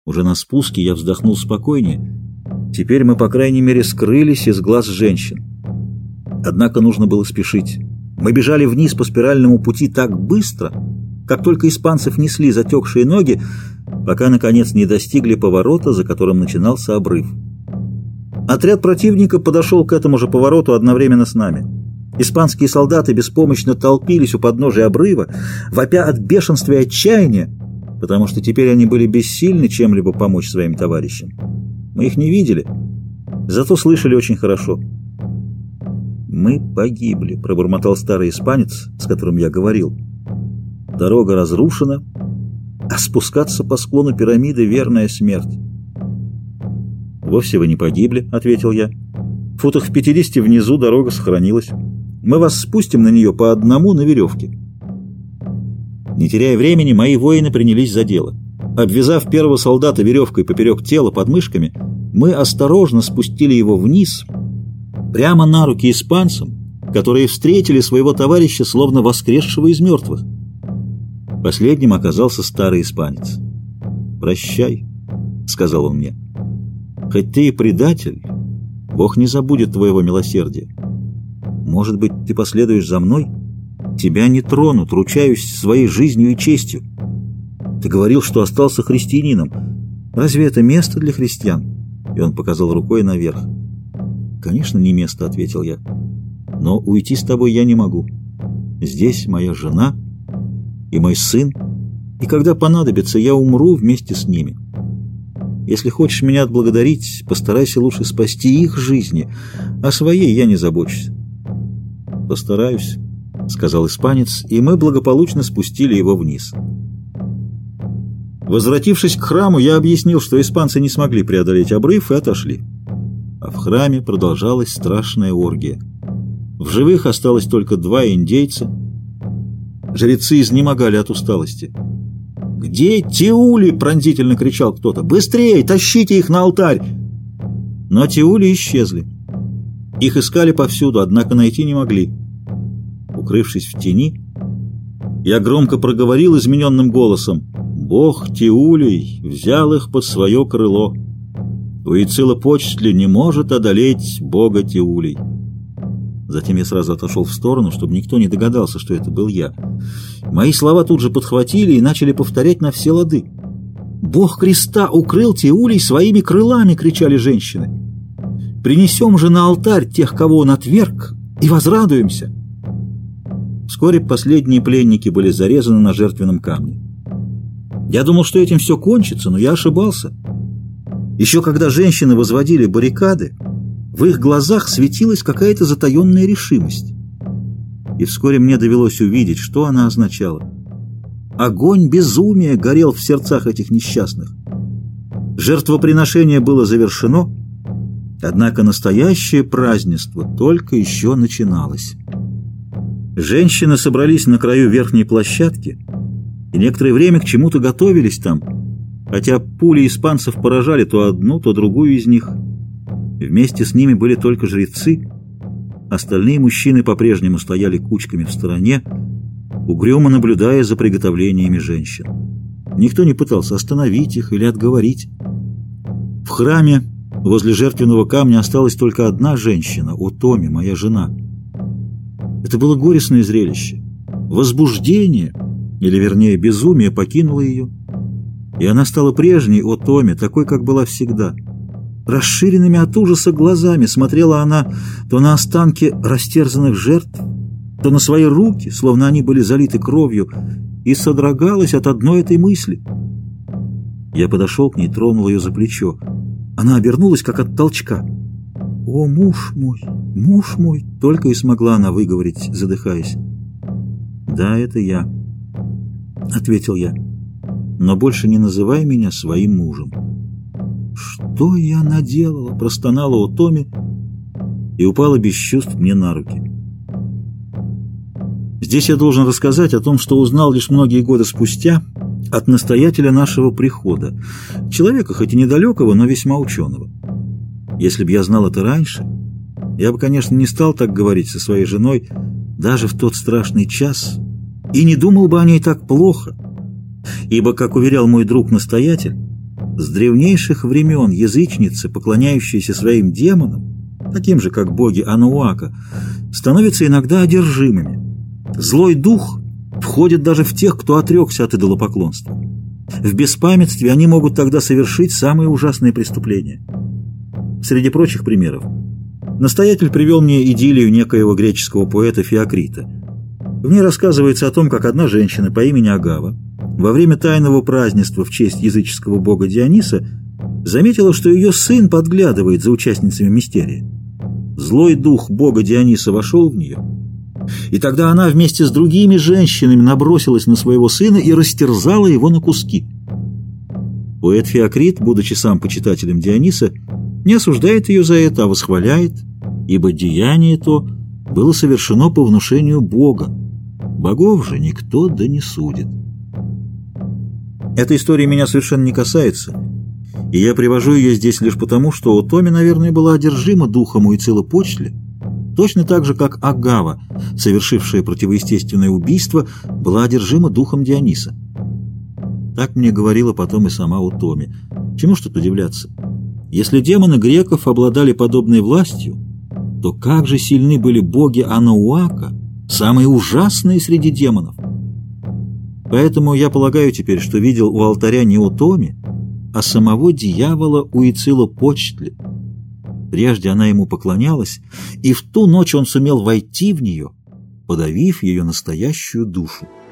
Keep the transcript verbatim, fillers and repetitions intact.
Уже на спуске я вздохнул спокойнее. Теперь мы, по крайней мере, скрылись из глаз женщин. Однако нужно было спешить. Мы бежали вниз по спиральному пути так быстро, как только испанцев несли затекшие ноги, пока, наконец, не достигли поворота, за которым начинался обрыв. Отряд противника подошел к этому же повороту одновременно с нами. Испанские солдаты беспомощно толпились у подножия обрыва, вопя от бешенства и отчаяния, потому что теперь они были бессильны чем-либо помочь своим товарищам. Мы их не видели, зато слышали очень хорошо. «Мы погибли», — пробормотал старый испанец, с которым я говорил. «Дорога разрушена, а спускаться по склону пирамиды — верная смерть». «Вовсе вы не погибли», — ответил я. «В футах в пятидесяти внизу дорога сохранилась. Мы вас спустим на нее по одному на веревке». Не теряя времени, мои воины принялись за дело. Обвязав первого солдата веревкой поперек тела под мышками, мы осторожно спустили его вниз, прямо на руки испанцам, которые встретили своего товарища словно воскресшего из мертвых. Последним оказался старый испанец. «Прощай», — сказал он мне. «Хоть ты и предатель, Бог не забудет твоего милосердия. Может быть, ты последуешь за мной? Тебя не тронут, ручаюсь своей жизнью и честью. Ты говорил, что остался христианином. Разве это место для христиан?» И он показал рукой наверх. «Конечно, не место», — ответил я. «Но уйти с тобой я не могу. Здесь моя жена и мой сын, и когда понадобится, я умру вместе с ними. Если хочешь меня отблагодарить, постарайся лучше спасти их жизни, а своей я не забочусь». «Постараюсь», — сказал испанец, и мы благополучно спустили его вниз. Возвратившись к храму, я объяснил, что испанцы не смогли преодолеть обрыв и отошли. А в храме продолжалась страшная оргия. В живых осталось только два индейца. Жрецы изнемогали от усталости. «Где Тиули?» — пронзительно кричал кто-то. «Быстрее! Тащите их на алтарь!» Но Тиули исчезли. Их искали повсюду, однако найти не могли. Укрывшись в тени, я громко проговорил измененным голосом: «Бог Тиулей взял их под свое крыло. Уицилопочтли не может одолеть бога Тиулей». Затем я сразу отошел в сторону, чтобы никто не догадался, что это был я. Мои слова тут же подхватили и начали повторять на все лады. «Бог креста укрыл Тиулей своими крылами!» — кричали женщины. «Принесем же на алтарь тех, кого он отверг, и возрадуемся!» Вскоре последние пленники были зарезаны на жертвенном камне. Я думал, что этим все кончится, но я ошибался. Еще когда женщины возводили баррикады, в их глазах светилась какая-то затаенная решимость. И вскоре мне довелось увидеть, что она означала. Огонь безумия горел в сердцах этих несчастных. Жертвоприношение было завершено, однако настоящее празднество только еще начиналось. Женщины собрались на краю верхней площадки и некоторое время к чему-то готовились там, хотя пули испанцев поражали то одну, то другую из них. Вместе с ними были только жрецы. Остальные мужчины по-прежнему стояли кучками в стороне, угрюмо наблюдая за приготовлениями женщин. Никто не пытался остановить их или отговорить. В храме возле жертвенного камня осталась только одна женщина, Отоми, моя жена. Это было горестное зрелище. Возбуждение, или вернее безумие, покинуло ее, и она стала прежней Отоми, такой, как была всегда. Расширенными от ужаса глазами смотрела она то на останки растерзанных жертв, то на свои руки, словно они были залиты кровью, и содрогалась от одной этой мысли. Я подошел к ней, тронул ее за плечо. Она обернулась, как от толчка. «О, муж мой, муж мой!» — только и смогла она выговорить, задыхаясь. «Да, это я», — ответил я. «Но больше не называй меня своим мужем». «Что я наделала?» — простонала Отоми и упала без чувств мне на руки. Здесь я должен рассказать о том, что узнал лишь многие годы спустя от настоятеля нашего прихода, человека хоть и недалекого, но весьма ученого. Если бы я знал это раньше, я бы, конечно, не стал так говорить со своей женой даже в тот страшный час и не думал бы о ней так плохо, ибо, как уверял мой друг-настоятель, С древнейших времен язычницы, поклоняющиеся своим демонам, таким же, как боги Ануака, становятся иногда одержимыми. Злой дух входит даже в тех, кто отрекся от идолопоклонства. В беспамятстве они могут тогда совершить самые ужасные преступления. Среди прочих примеров, настоятель привел мне идиллию некоего греческого поэта Феокрита. В ней рассказывается о том, как одна женщина по имени Агава во время тайного празднества в честь языческого бога Диониса заметила, что ее сын подглядывает за участницами мистерии. Злой дух бога Диониса вошел в нее, и тогда она вместе с другими женщинами набросилась на своего сына и растерзала его на куски. Поэт Феокрит, будучи сам почитателем Диониса, не осуждает ее за это, а восхваляет, ибо деяние то было совершено по внушению Бога. Богов же никто да не судит. Эта история меня совершенно не касается, и я привожу ее здесь лишь потому, что Отоми, наверное, была одержима духом Уицилопочтли, точно так же, как Агава, совершившая противоестественное убийство, была одержима духом Диониса. Так мне говорила потом и сама Отоми. Чему ж тут удивляться? Если демоны греков обладали подобной властью, то как же сильны были боги Анауака, самые ужасные среди демонов? Поэтому я полагаю теперь, что видел у алтаря не Отоми, а самого дьявола Уицилопочтли. Прежде она ему поклонялась, и в ту ночь он сумел войти в нее, подавив ее настоящую душу.